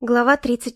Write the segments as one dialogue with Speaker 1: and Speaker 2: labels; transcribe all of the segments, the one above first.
Speaker 1: Глава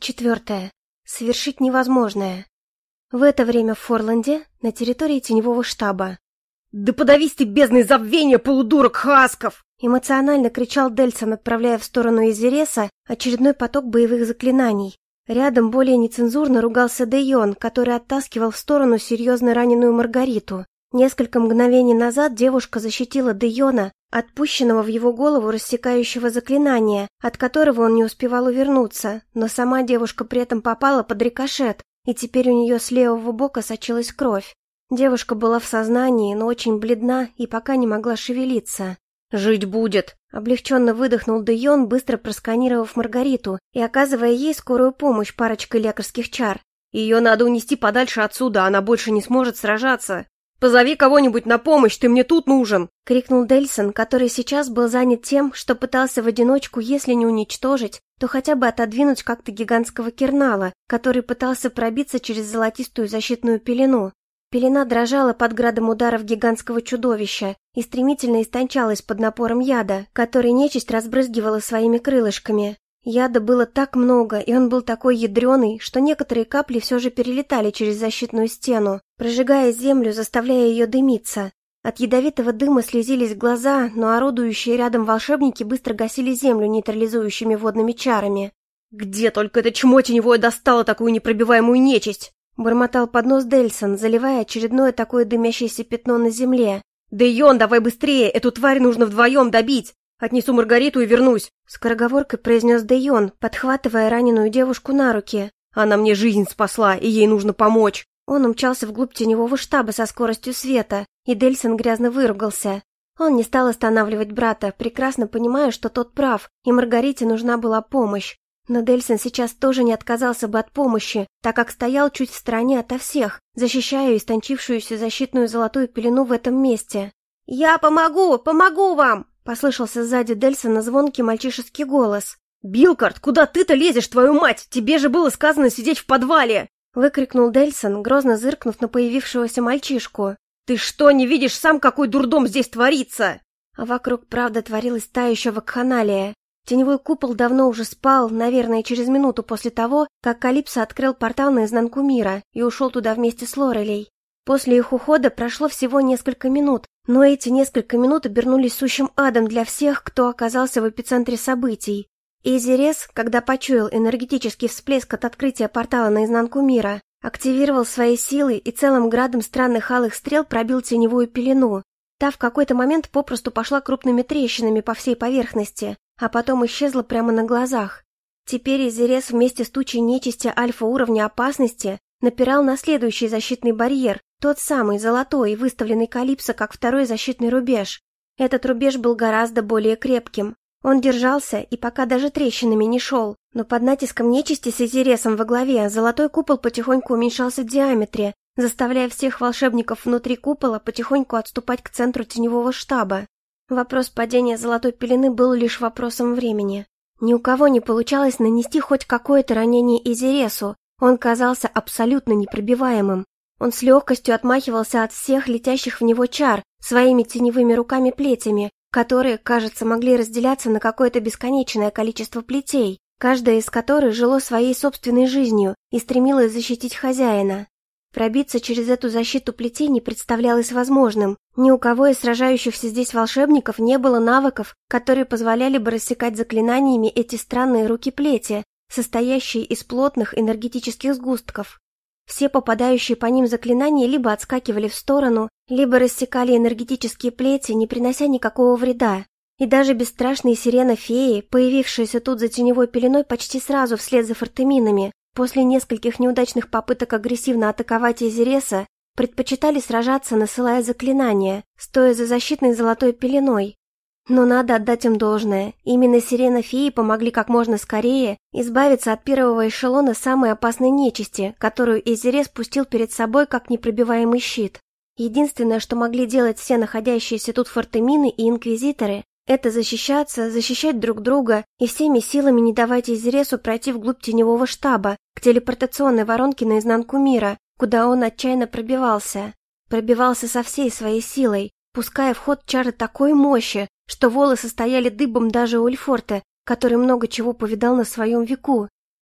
Speaker 1: 34. Совершить невозможное. В это время в Форланде, на территории теневого штаба.
Speaker 2: «Да подавись ты бездной забвения, полудурок Хасков!»
Speaker 1: Эмоционально кричал Дельсон, отправляя в сторону Изереса очередной поток боевых заклинаний. Рядом более нецензурно ругался Дейон, который оттаскивал в сторону серьезно раненую Маргариту. Несколько мгновений назад девушка защитила Дейона, отпущенного в его голову рассекающего заклинания, от которого он не успевал увернуться, но сама девушка при этом попала под рикошет, и теперь у нее с левого бока сочилась кровь. Девушка была в сознании, но очень бледна и пока не могла шевелиться.
Speaker 2: «Жить будет!» —
Speaker 1: облегченно выдохнул Дейон, быстро просканировав Маргариту и оказывая ей скорую помощь парочкой лекарских чар.
Speaker 2: «Ее надо унести подальше отсюда, она больше не сможет сражаться. Позови кого-нибудь на помощь, ты мне тут нужен!»
Speaker 1: — крикнул Дельсон, который сейчас был занят тем, что пытался в одиночку, если не уничтожить, то хотя бы отодвинуть как-то гигантского Кернала, который пытался пробиться через золотистую защитную пелену. Пелена дрожала под градом ударов гигантского чудовища и стремительно истончалась под напором яда, который нечисть разбрызгивала своими крылышками. Яда было так много, и он был такой ядреный, что некоторые капли все же перелетали через защитную стену, прожигая землю, заставляя ее дымиться. От ядовитого дыма слезились глаза, но орудующие рядом волшебники быстро гасили землю нейтрализующими водными чарами.
Speaker 2: «Где только это чмо теневое достало такую непробиваемую нечисть?» — бормотал под нос Дельсон, заливая очередное такое дымящееся пятно на земле. «Дейон, давай быстрее, эту тварь нужно вдвоем добить! Отнесу Маргариту и вернусь!» —
Speaker 1: скороговоркой произнес Дейон, подхватывая раненую девушку на руки.
Speaker 2: «Она мне жизнь спасла, и ей нужно помочь!»
Speaker 1: Он умчался вглубь теневого штаба со скоростью света, и Дельсон грязно выругался. Он не стал останавливать брата, прекрасно понимая, что тот прав, и Маргарите нужна была помощь. Но Дельсон сейчас тоже не отказался бы от помощи, так как стоял чуть в стороне ото всех, защищая истончившуюся защитную золотую пелену в этом месте. «Я помогу! Помогу вам!» — послышался сзади Дельсона звонкий мальчишеский голос.
Speaker 2: «Билкард, куда ты-то лезешь, твою мать? Тебе же было сказано сидеть в подвале!»
Speaker 1: — выкрикнул Дельсон, грозно зыркнув на появившегося мальчишку.
Speaker 2: «Ты что, не видишь сам, какой дурдом здесь творится?»
Speaker 1: А вокруг, правда, творилась та еще вакханалия. Теневой купол давно уже спал, наверное, через минуту после того, как Калипсо открыл портал наизнанку мира и ушел туда вместе с Лорелей. После их ухода прошло всего несколько минут, но эти несколько минут обернулись сущим адом для всех, кто оказался в эпицентре событий. Изерес, когда почуял энергетический всплеск от открытия портала наизнанку мира, активировал свои силы и целым градом странных алых стрел пробил теневую пелену. Та в какой-то момент попросту пошла крупными трещинами по всей поверхности, а потом исчезла прямо на глазах. Теперь Изерес вместе с тучей нечисти альфа-уровня опасности напирал на следующий защитный барьер, тот самый золотой, выставленный Калипсо как второй защитный рубеж. Этот рубеж был гораздо более крепким. Он держался и пока даже трещинами не шел, но под натиском нечисти с Изересом во главе золотой купол потихоньку уменьшался в диаметре, заставляя всех волшебников внутри купола потихоньку отступать к центру теневого штаба. Вопрос падения золотой пелены был лишь вопросом времени. Ни у кого не получалось нанести хоть какое-то ранение Изересу, он казался абсолютно непробиваемым. Он с легкостью отмахивался от всех летящих в него чар своими теневыми руками-плетями, которые, кажется, могли разделяться на какое-то бесконечное количество плетей, каждая из которых жило своей собственной жизнью и стремилась защитить хозяина. Пробиться через эту защиту плетей не представлялось возможным. Ни у кого из сражающихся здесь волшебников не было навыков, которые позволяли бы рассекать заклинаниями эти странные руки-плети, состоящие из плотных энергетических сгустков. Все попадающие по ним заклинания либо отскакивали в сторону, либо рассекали энергетические плети, не принося никакого вреда. И даже бесстрашные сирена-феи, появившиеся тут за теневой пеленой почти сразу вслед за фортеминами, после нескольких неудачных попыток агрессивно атаковать Изереса, предпочитали сражаться, насылая заклинания, стоя за защитной золотой пеленой. Но надо отдать им должное, именно сирена-феи помогли как можно скорее избавиться от первого эшелона самой опасной нечисти, которую Изерес пустил перед собой как непробиваемый щит. Единственное, что могли делать все находящиеся тут фортемины и инквизиторы, это защищаться, защищать друг друга и всеми силами не давать Изересу пройти вглубь теневого штаба, к телепортационной воронке наизнанку мира, куда он отчаянно пробивался. Пробивался со всей своей силой, пуская в ход чары такой мощи, что волосы стояли дыбом даже у Ульфорта, который много чего повидал на своем веку.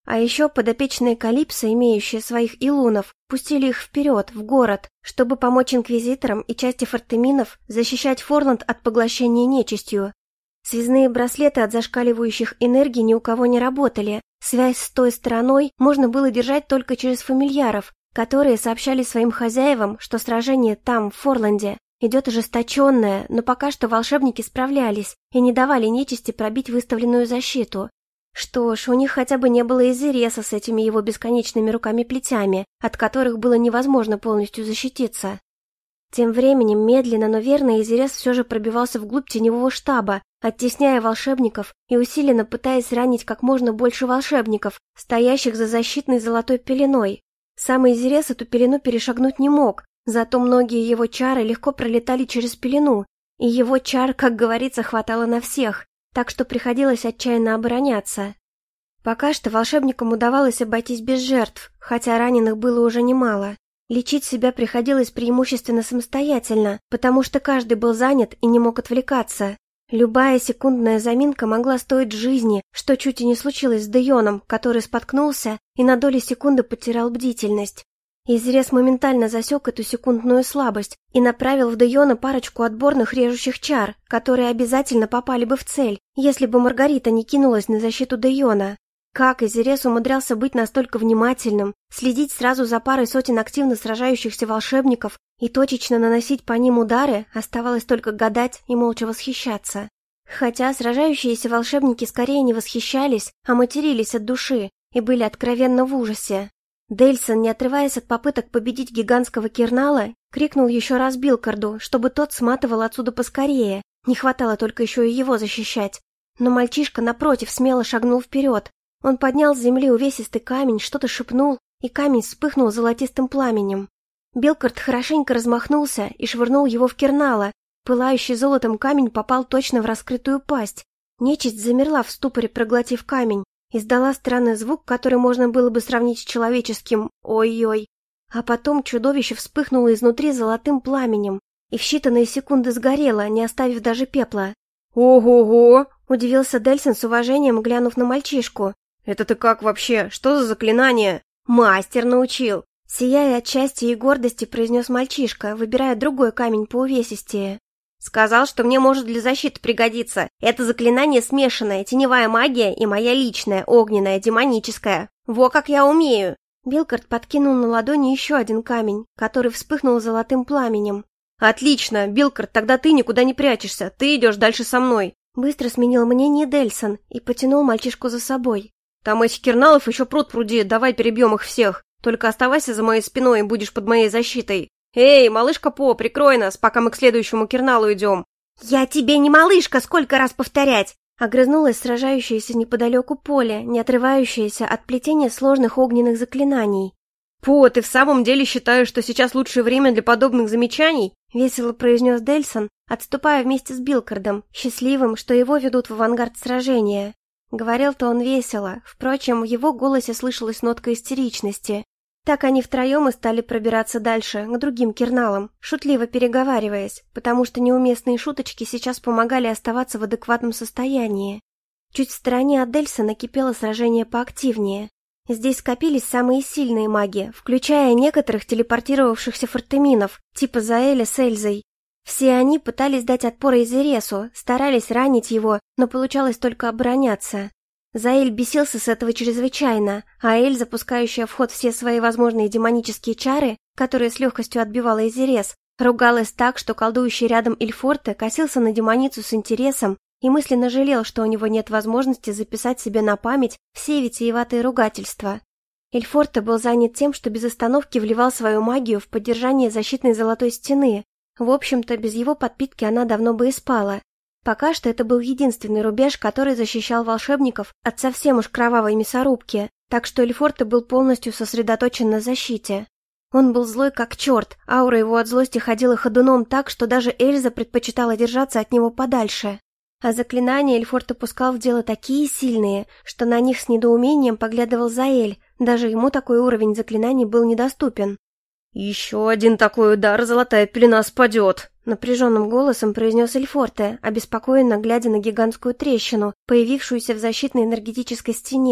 Speaker 1: А еще подопечные Калипсо, имеющие своих илунов, пустили их вперед, в город, чтобы помочь инквизиторам и части фортеминов защищать Форланд от поглощения нечистью. Связные браслеты от зашкаливающих энергий ни у кого не работали. Связь с той стороной можно было держать только через фамильяров, которые сообщали своим хозяевам, что сражение там, в Форланде, идет ожесточенное, но пока что волшебники справлялись и не давали нечисти пробить выставленную защиту. Что ж, у них хотя бы не было Изереса с этими его бесконечными руками-плетями, от которых было невозможно полностью защититься. Тем временем, медленно, но верно, Изерес все же пробивался вглубь теневого штаба, оттесняя волшебников и усиленно пытаясь ранить как можно больше волшебников, стоящих за защитной золотой пеленой. Сам Изерес эту пелену перешагнуть не мог, зато многие его чары легко пролетали через пелену, и его чар, как говорится, хватало на всех, так что приходилось отчаянно обороняться. Пока что волшебникам удавалось обойтись без жертв, хотя раненых было уже немало. Лечить себя приходилось преимущественно самостоятельно, потому что каждый был занят и не мог отвлекаться. Любая секундная заминка могла стоить жизни, что чуть и не случилось с Дейоном, который споткнулся и на доли секунды потерял бдительность. Изерес моментально засек эту секундную слабость и направил в Дейона парочку отборных режущих чар, которые обязательно попали бы в цель, если бы Маргарита не кинулась на защиту Дейона. Как Изерес умудрялся быть настолько внимательным, следить сразу за парой сотен активно сражающихся волшебников и точечно наносить по ним удары, оставалось только гадать и молча восхищаться. Хотя сражающиеся волшебники скорее не восхищались, а матерились от души и были откровенно в ужасе. Дельсон, не отрываясь от попыток победить гигантского Кирнала, крикнул еще раз Билкарду, чтобы тот сматывал отсюда поскорее, не хватало только еще и его защищать. Но мальчишка, напротив, смело шагнул вперед. Он поднял с земли увесистый камень, что-то шепнул, и камень вспыхнул золотистым пламенем. Билкард хорошенько размахнулся и швырнул его в Кирнала. Пылающий золотом камень попал точно в раскрытую пасть. Нечисть замерла в ступоре, проглотив камень. Издала странный звук, который можно было бы сравнить с человеческим «ой-ой». А потом чудовище вспыхнуло изнутри золотым пламенем и в считанные секунды сгорело, не оставив даже пепла.
Speaker 2: «Ого-го!»
Speaker 1: — удивился Дельсон с уважением, глянув на мальчишку.
Speaker 2: «Это ты как вообще? Что за заклинание?»
Speaker 1: «Мастер научил!» — сияя от счастья и гордости, произнес мальчишка, выбирая другой камень поувесистее.
Speaker 2: «Сказал, что мне может для защиты пригодиться. Это заклинание смешанное, теневая магия и моя личная, огненная, демоническая. Во как я умею!»
Speaker 1: Билкард подкинул на ладони еще один камень, который вспыхнул золотым пламенем.
Speaker 2: «Отлично, Билкард, тогда ты никуда не прячешься, ты идешь дальше со мной!»
Speaker 1: Быстро сменил мнение Дельсон и потянул мальчишку за собой.
Speaker 2: «Там этих Кирналов еще пруд-пруди, давай перебьем их всех. Только оставайся за моей спиной и будешь под моей защитой. Эй, малышка По, прикрой нас, пока мы к следующему Кирналу идем!»
Speaker 1: «Я тебе не малышка, сколько раз повторять!» Огрызнулась сражающаяся неподалеку Поле, не отрывающаяся от плетения сложных огненных заклинаний.
Speaker 2: «По, ты в самом деле считаешь, что сейчас лучшее время для подобных замечаний?»
Speaker 1: — весело произнес Дельсон, отступая вместе с Билкардом, счастливым, что его ведут в авангард сражения. Говорил-то он весело, впрочем, в его голосе слышалась нотка истеричности. Так они втроем и стали пробираться дальше, к другим Кирналам, шутливо переговариваясь, потому что неуместные шуточки сейчас помогали оставаться в адекватном состоянии. Чуть в стороне от Дельсона кипело сражение поактивнее. Здесь скопились самые сильные маги, включая некоторых телепортировавшихся фортеминов, типа Заэля с Эльзой. Все они пытались дать отпор Изересу, старались ранить его, но получалось только обороняться. Заэль бесился с этого чрезвычайно, а Эль, запускающая в ход все свои возможные демонические чары, которые с легкостью отбивала Изерес, ругалась так, что колдующий рядом Ильфорте косился на демоницу с интересом и мысленно жалел, что у него нет возможности записать себе на память все витиеватые ругательства. Ильфорте был занят тем, что без остановки вливал свою магию в поддержание защитной золотой стены. В общем-то, без его подпитки она давно бы и спала. Пока что это был единственный рубеж, который защищал волшебников от совсем уж кровавой мясорубки, так что Ильфорте был полностью сосредоточен на защите. Он был злой как черт, аура его от злости ходила ходуном так, что даже Эльза предпочитала держаться от него подальше. А заклинания Ильфорте пускал в дело такие сильные, что на них с недоумением поглядывал Заэль, даже ему такой уровень заклинаний был недоступен.
Speaker 2: «Еще один такой удар, золотая пелена спадет!»
Speaker 1: Напряженным голосом произнес Ильфорте, обеспокоенно глядя на гигантскую трещину, появившуюся в защитной энергетической стене.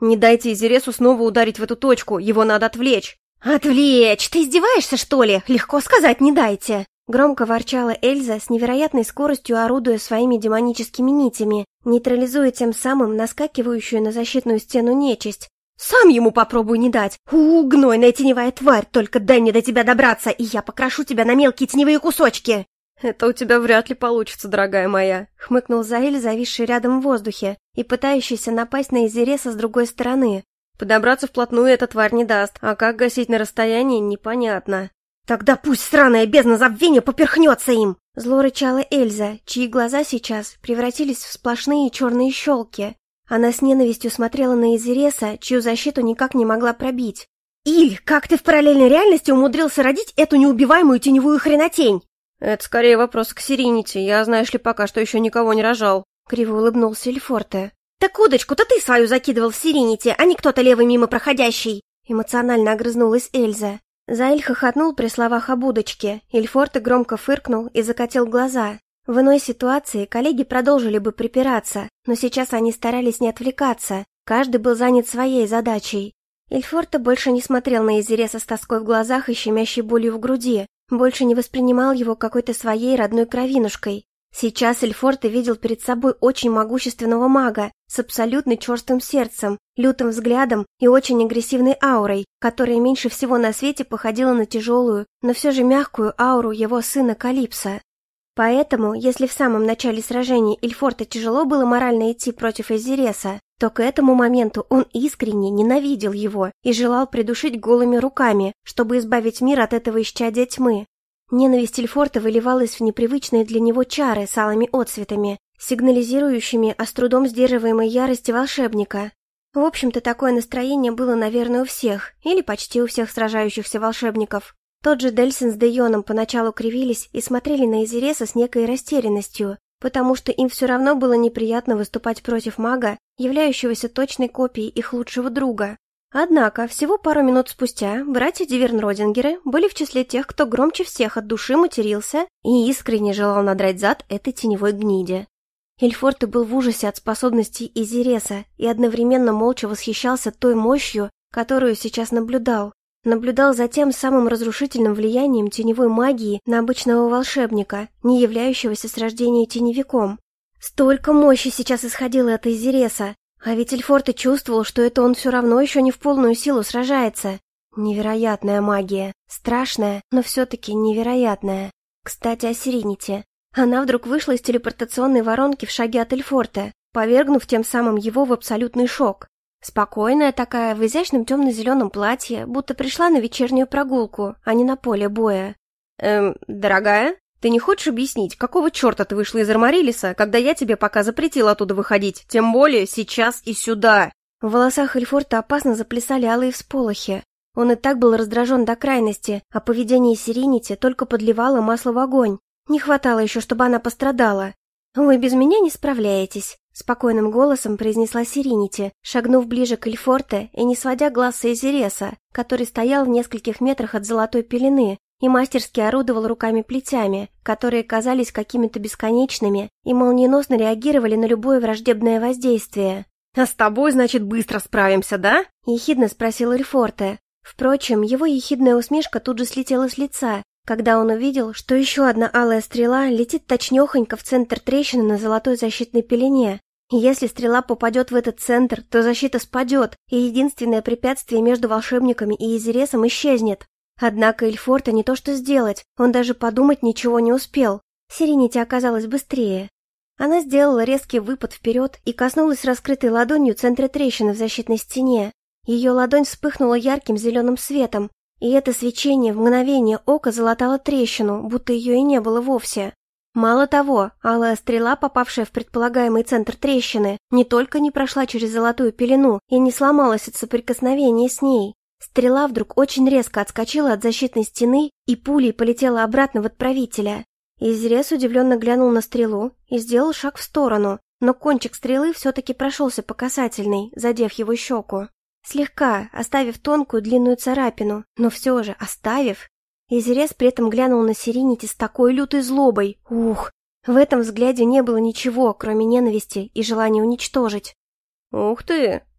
Speaker 2: Не дайте Изересу снова ударить в эту точку, его надо отвлечь.
Speaker 1: «Отвлечь! Ты издеваешься, что ли? Легко сказать, не дайте!» Громко ворчала Эльза, с невероятной скоростью орудуя своими демоническими нитями, нейтрализуя тем самым наскакивающую на защитную стену нечисть. «Сам ему попробуй не дать! Гнойная теневая тварь! Только дай мне до тебя добраться, и я покрошу тебя на мелкие теневые кусочки!»
Speaker 2: «Это у тебя вряд ли получится, дорогая моя», — хмыкнул Заэль, зависший рядом в воздухе и пытающийся напасть на Изереса с другой стороны. «Подобраться вплотную эта тварь не даст, а как гасить на расстоянии, непонятно».
Speaker 1: «Тогда пусть сраная бездна забвения поперхнется им!» Зло рычала Эльза, чьи глаза сейчас превратились в сплошные черные щелки. Она с ненавистью смотрела на Изереса, чью защиту никак не могла пробить. «Иль, как ты в параллельной реальности умудрился родить эту неубиваемую теневую хренотень?»
Speaker 2: «Это скорее вопрос к Сиринити, я, знаешь ли, пока что еще никого не рожал», — криво улыбнулся Эльфорте.
Speaker 1: «Так удочку-то ты свою закидывал в Сиринити, а не кто-то левый мимо проходящий!» Эмоционально огрызнулась Эльза. Заэль хохотнул при словах об удочке, Эльфорте громко фыркнул и закатил глаза. В иной ситуации коллеги продолжили бы припираться, но сейчас они старались не отвлекаться, каждый был занят своей задачей. Эльфорте больше не смотрел на Изереса с тоской в глазах и щемящей болью в груди, больше не воспринимал его какой-то своей родной кровинушкой. Сейчас Эльфорте видел перед собой очень могущественного мага с абсолютно черствым сердцем, лютым взглядом и очень агрессивной аурой, которая меньше всего на свете походила на тяжелую, но все же мягкую ауру его сына Калипсо. Поэтому, если в самом начале сражения Эльфорте тяжело было морально идти против Изереса, то к этому моменту он искренне ненавидел его и желал придушить голыми руками, чтобы избавить мир от этого исчадия тьмы. Ненависть Эльфорте выливалась в непривычные для него чары с алыми отцветами, сигнализирующими о с трудом сдерживаемой ярости волшебника. В общем-то, такое настроение было, наверное, у всех, или почти у всех сражающихся волшебников. Тот же Дельсин с Дейоном поначалу кривились и смотрели на Изереса с некой растерянностью, потому что им все равно было неприятно выступать против мага, являющегося точной копией их лучшего друга. Однако, всего пару минут спустя, братья Дивернродингеры были в числе тех, кто громче всех от души матерился и искренне желал надрать зад этой теневой гниде. Эльфорте был в ужасе от способностей Изереса и одновременно молча восхищался той мощью, которую сейчас наблюдал. Наблюдал за тем самым разрушительным влиянием теневой магии на обычного волшебника, не являющегося с рождения теневиком. Столько мощи сейчас исходило от Изереса, а ведь Эльфорте чувствовал, что это он все равно еще не в полную силу сражается. Невероятная магия. Страшная, но все-таки невероятная. Кстати, о Сиринити. Она вдруг вышла из телепортационной воронки в шаге от Эльфорте, повергнув тем самым его в абсолютный шок. Спокойная такая, в изящном темно-зеленом платье, будто пришла на вечернюю прогулку, а не на поле боя.
Speaker 2: Дорогая, ты не хочешь объяснить, какого черта ты вышла из Армарилиса, когда я тебе пока запретил оттуда выходить, тем более сейчас и сюда?»
Speaker 1: В волосах Эльфорта опасно заплясали алые всполохи. Он и так был раздражен до крайности, а поведение Сиринити только подливало масло в огонь. Не хватало еще, чтобы она пострадала. «Вы без меня не справляетесь», — спокойным голосом произнесла Сиринити, шагнув ближе к Эльфорте и не сводя глаз с Изереса, который стоял в нескольких метрах от золотой пелены и мастерски орудовал руками-плетями, которые казались какими-то бесконечными и молниеносно реагировали на любое враждебное воздействие.
Speaker 2: «А с тобой, значит, быстро справимся, да?»
Speaker 1: — ехидно спросил Эльфорте. Впрочем, его ехидная усмешка тут же слетела с лица, когда он увидел, что еще одна алая стрела летит точнёхонько в центр трещины на золотой защитной пелене. И если стрела попадет в этот центр, то защита спадет, и единственное препятствие между волшебниками и Изересом исчезнет. Однако Эльфорте не то что сделать, он даже подумать ничего не успел. Сиринити оказалась быстрее. Она сделала резкий выпад вперед и коснулась раскрытой ладонью центра трещины в защитной стене. Ее ладонь вспыхнула ярким зеленым светом, и это свечение в мгновение ока залатало трещину, будто ее и не было вовсе. Мало того, алая стрела, попавшая в предполагаемый центр трещины, не только не прошла через золотую пелену и не сломалась от соприкосновения с ней. Стрела вдруг очень резко отскочила от защитной стены и пулей полетела обратно в отправителя. Изерес удивленно глянул на стрелу и сделал шаг в сторону, но кончик стрелы все-таки прошелся по касательной, задев его щеку. Слегка, оставив тонкую длинную царапину, но все же оставив. Изерес при этом глянул на Сиринити с такой лютой злобой. Ух! В этом взгляде не было ничего, кроме ненависти и желания уничтожить.
Speaker 2: «Ух ты!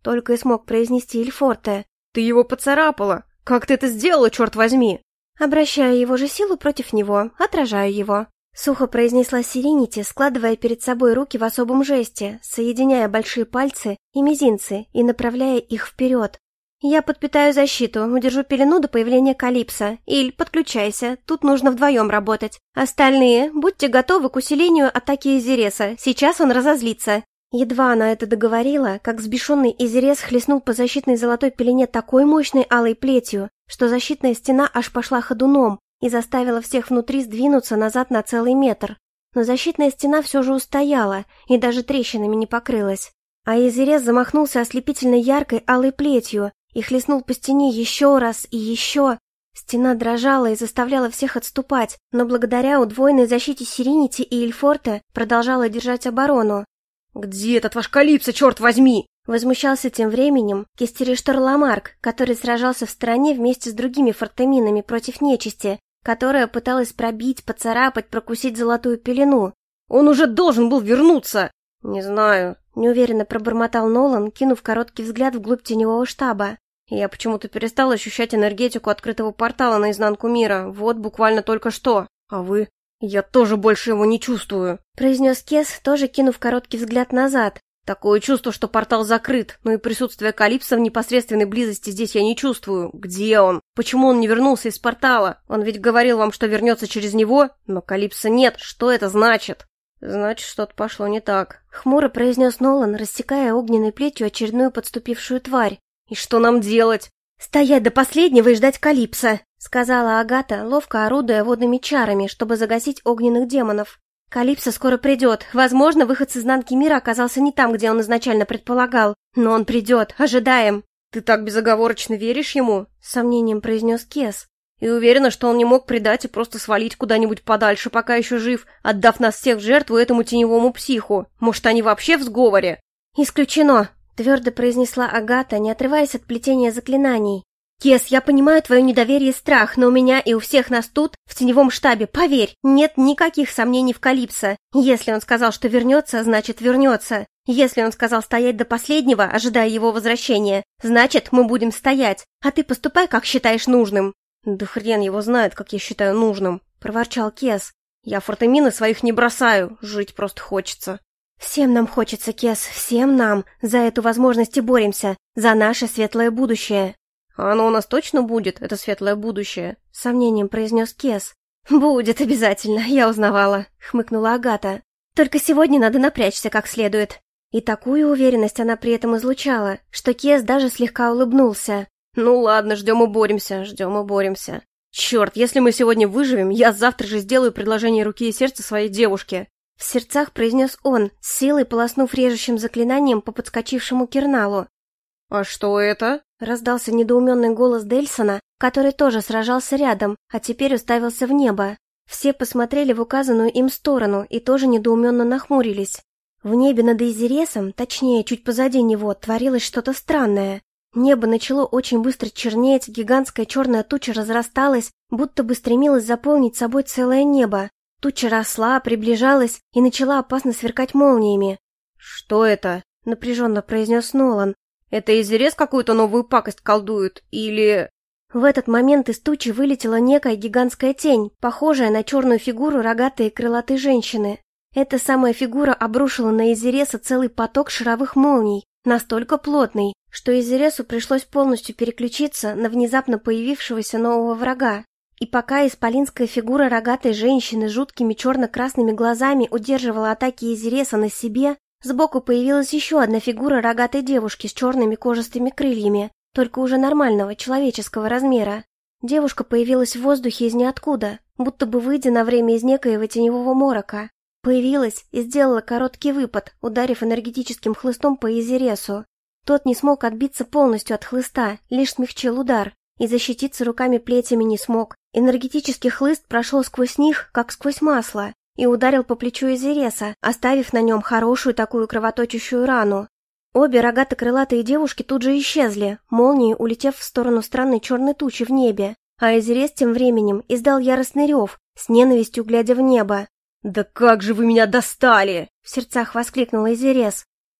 Speaker 1: только и смог произнести Ильфорте.
Speaker 2: «Ты его поцарапала! Как ты это сделала, черт возьми?»
Speaker 1: «Обращаю его же силу против него, отражаю его», — сухо произнесла Сиренити, складывая перед собой руки в особом жесте, соединяя большие пальцы и мизинцы и направляя их вперед. «Я подпитаю защиту, удержу пелену до появления Калипсо. Иль, подключайся, тут нужно вдвоем работать. Остальные, будьте готовы к усилению атаки Изиреса, сейчас он разозлится». Едва она это договорила, как взбешенный Изирес хлестнул по защитной золотой пелене такой мощной алой плетью, что защитная стена аж пошла ходуном и заставила всех внутри сдвинуться назад на целый метр. Но защитная стена все же устояла и даже трещинами не покрылась. А Изирес замахнулся ослепительно яркой алой плетью и хлестнул по стене еще раз и еще. Стена дрожала и заставляла всех отступать, но благодаря удвоенной защите Сиренити и Ильфорте продолжала держать оборону.
Speaker 2: «Где этот ваш Калипсо, черт возьми?»
Speaker 1: Возмущался тем временем Кестериштор Ламарк, который сражался в стороне вместе с другими фортеминами против нечисти, которая пыталась пробить, поцарапать, прокусить золотую пелену.
Speaker 2: «Он уже должен был вернуться!»
Speaker 1: «Не знаю», — неуверенно пробормотал Нолан, кинув короткий взгляд вглубь теневого штаба.
Speaker 2: «Я почему-то перестал ощущать энергетику открытого портала наизнанку мира, вот буквально только что. А вы?» «Я тоже больше его не чувствую»,
Speaker 1: — произнес Кес, тоже кинув короткий взгляд назад.
Speaker 2: «Такое чувство, что портал закрыт, но и присутствие Калипсо в непосредственной близости здесь я не чувствую. Где он? Почему он не вернулся из портала? Он ведь говорил вам, что вернется через него, но Калипсо нет. Что это значит?» «Значит, что-то пошло не так», —
Speaker 1: хмуро произнес Нолан, рассекая огненной плетью очередную подступившую тварь.
Speaker 2: «И что нам делать?»
Speaker 1: «Стоять до последнего и ждать Калипсо», — сказала Агата, ловко орудуя водными чарами, чтобы загасить огненных демонов. «Калипсо скоро придет. Возможно, выход с изнанки мира оказался не там, где он изначально предполагал. Но он придет. Ожидаем».
Speaker 2: «Ты так безоговорочно веришь ему?»
Speaker 1: — с сомнением произнес Кес.
Speaker 2: «И уверена, что он не мог предать и просто свалить куда-нибудь подальше, пока еще жив, отдав нас всех в жертву этому теневому психу? Может, они вообще в сговоре?»
Speaker 1: «Исключено», — твердо произнесла Агата, не отрываясь от плетения заклинаний. «Кес, я понимаю твое недоверие и страх, но у меня и у всех нас тут, в теневом штабе, поверь, нет никаких сомнений в Калипсо. Если он сказал, что вернется, значит вернется. Если он сказал стоять до последнего, ожидая его возвращения, значит мы будем стоять, а ты поступай, как считаешь нужным».
Speaker 2: «Да хрен его знает, как я считаю нужным», — проворчал Кес. «Я фортемины своих не бросаю, жить просто хочется».
Speaker 1: «Всем нам хочется, Кес, всем нам. За эту возможность и боремся, за наше светлое будущее».
Speaker 2: «А оно у нас точно будет, это светлое будущее?»
Speaker 1: — с сомнением произнес Кес. «Будет обязательно, я узнавала», — хмыкнула Агата. «Только сегодня надо напрячься как следует». И такую уверенность она при этом излучала, что Кес даже слегка улыбнулся.
Speaker 2: «Ну ладно, ждем и боремся, ждем и боремся. Черт, если мы сегодня выживем, я завтра же сделаю предложение руки и сердца своей девушке».
Speaker 1: В сердцах произнес он, с силой полоснув режущим заклинанием по подскочившему Керналу.
Speaker 2: «А что это?»
Speaker 1: — раздался недоуменный голос Дельсона, который тоже сражался рядом, а теперь уставился в небо. Все посмотрели в указанную им сторону и тоже недоуменно нахмурились. В небе над Изиресом, точнее, чуть позади него, творилось что-то странное. Небо начало очень быстро чернеть, гигантская черная туча разрасталась, будто бы стремилась заполнить собой целое небо. Туча росла, приближалась и начала опасно сверкать молниями.
Speaker 2: «Что это?» — напряженно произнес Нолан. «Это Изирес какую-то новую пакость колдует? Или...»
Speaker 1: В этот момент из тучи вылетела некая гигантская тень, похожая на черную фигуру рогатой и крылатой женщины. Эта самая фигура обрушила на Изиреса целый поток шаровых молний, настолько плотный, что Изиресу пришлось полностью переключиться на внезапно появившегося нового врага. И пока исполинская фигура рогатой женщины с жуткими черно-красными глазами удерживала атаки Изиреса на себе, сбоку появилась еще одна фигура рогатой девушки с черными кожистыми крыльями, только уже нормального человеческого размера. Девушка появилась в воздухе из ниоткуда, будто бы выйдя на время из некоего теневого морока. Появилась и сделала короткий выпад, ударив энергетическим хлыстом по Изиресу. Тот не смог отбиться полностью от хлыста, лишь смягчил удар, и защититься руками-плетями не смог. Энергетический хлыст прошел сквозь них, как сквозь масло, и ударил по плечу Изиреса, оставив на нем хорошую такую кровоточащую рану. Обе рогато-крылатые девушки тут же исчезли, молнией улетев в сторону странной черной тучи в небе, а Изирес тем временем издал яростный рев, с ненавистью глядя в небо.
Speaker 2: «Да как же вы меня достали!» —
Speaker 1: в сердцах воскликнул Изирес.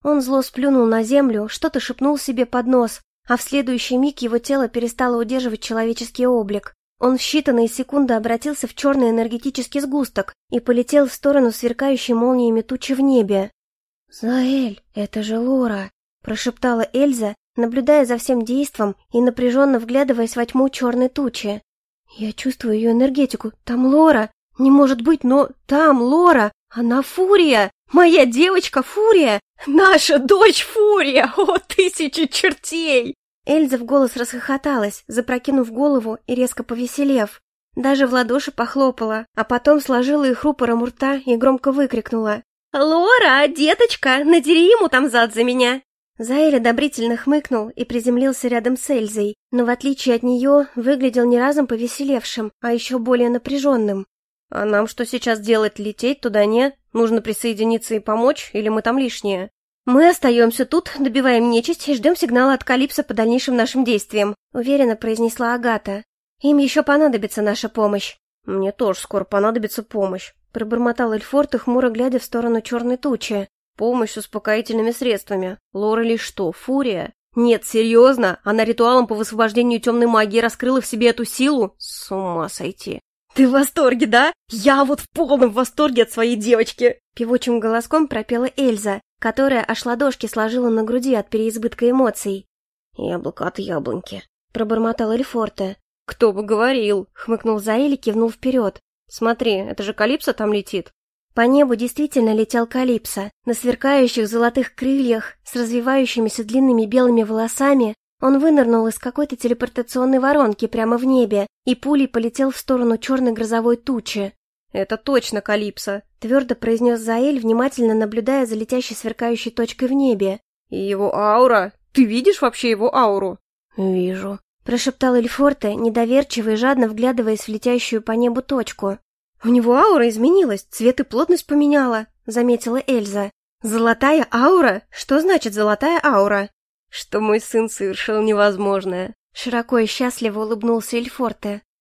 Speaker 1: Он зло сплюнул на землю, что-то шепнул себе под нос, а в следующий миг его тело перестало удерживать человеческий облик. Он в считанные секунды обратился в черный энергетический сгусток и полетел в сторону сверкающей молниями тучи в небе. «Заэль, это же Лора!» – прошептала Эльза, наблюдая за всем действом и напряженно вглядываясь во тьму черной тучи. «Я чувствую ее энергетику. Там Лора! Не может быть, но там Лора! Она Фурия! Моя девочка Фурия! Наша дочь Фурия! О, тысячи чертей!» Эльза в голос расхохоталась, запрокинув голову и резко повеселев. Даже в ладоши похлопала, а потом сложила их рупором у рта и громко выкрикнула: «Лора, деточка, надери ему там зад за меня!» Заэль одобрительно хмыкнул и приземлился рядом с Эльзой, но в отличие от нее выглядел не разом повеселевшим, а еще более напряженным.
Speaker 2: «А нам что сейчас делать, лететь туда, не? Нужно присоединиться и помочь, или мы там лишние?»
Speaker 1: «Мы остаемся тут, добиваем нечисть и ждем сигнала от Калипсо по дальнейшим нашим действиям», уверенно произнесла Агата. «Им еще понадобится наша помощь».
Speaker 2: «Мне тоже скоро понадобится помощь»,
Speaker 1: пробормотал Эльфорт, хмуро глядя в сторону черной тучи.
Speaker 2: «Помощь с успокоительными средствами. Лора ли что, Фурия? Нет, серьезно? Она ритуалом по высвобождению темной магии раскрыла в себе эту силу? С ума сойти!»
Speaker 1: «Ты в восторге, да? Я вот в полном восторге от своей девочки!» Певучим голоском пропела Эльза, которая аж ладошки сложила на груди от переизбытка эмоций.
Speaker 2: «Яблоко от яблоньки»,
Speaker 1: пробормотал Эльфорте.
Speaker 2: «Кто бы говорил!» — хмыкнул Заэль и кивнул вперед. «Смотри, это же Калипсо там летит!»
Speaker 1: По небу действительно летел Калипсо. На сверкающих золотых крыльях, с развивающимися длинными белыми волосами, он вынырнул из какой-то телепортационной воронки прямо в небе и пулей полетел в сторону черной грозовой тучи.
Speaker 2: «Это точно Калипсо», —
Speaker 1: твердо произнес Заэль, внимательно наблюдая за летящей сверкающей точкой в небе.
Speaker 2: «И его аура? Ты видишь вообще его ауру?»
Speaker 1: «Вижу», — прошептал Эльфорте, недоверчиво и жадно вглядываясь в летящую по небу точку.
Speaker 2: «У него аура изменилась, цвет и плотность поменяла»,
Speaker 1: — заметила Эльза.
Speaker 2: «Золотая аура? Что значит золотая аура?» «Что мой сын совершил невозможное».
Speaker 1: Широко и счастливо улыбнулся Эльфорте.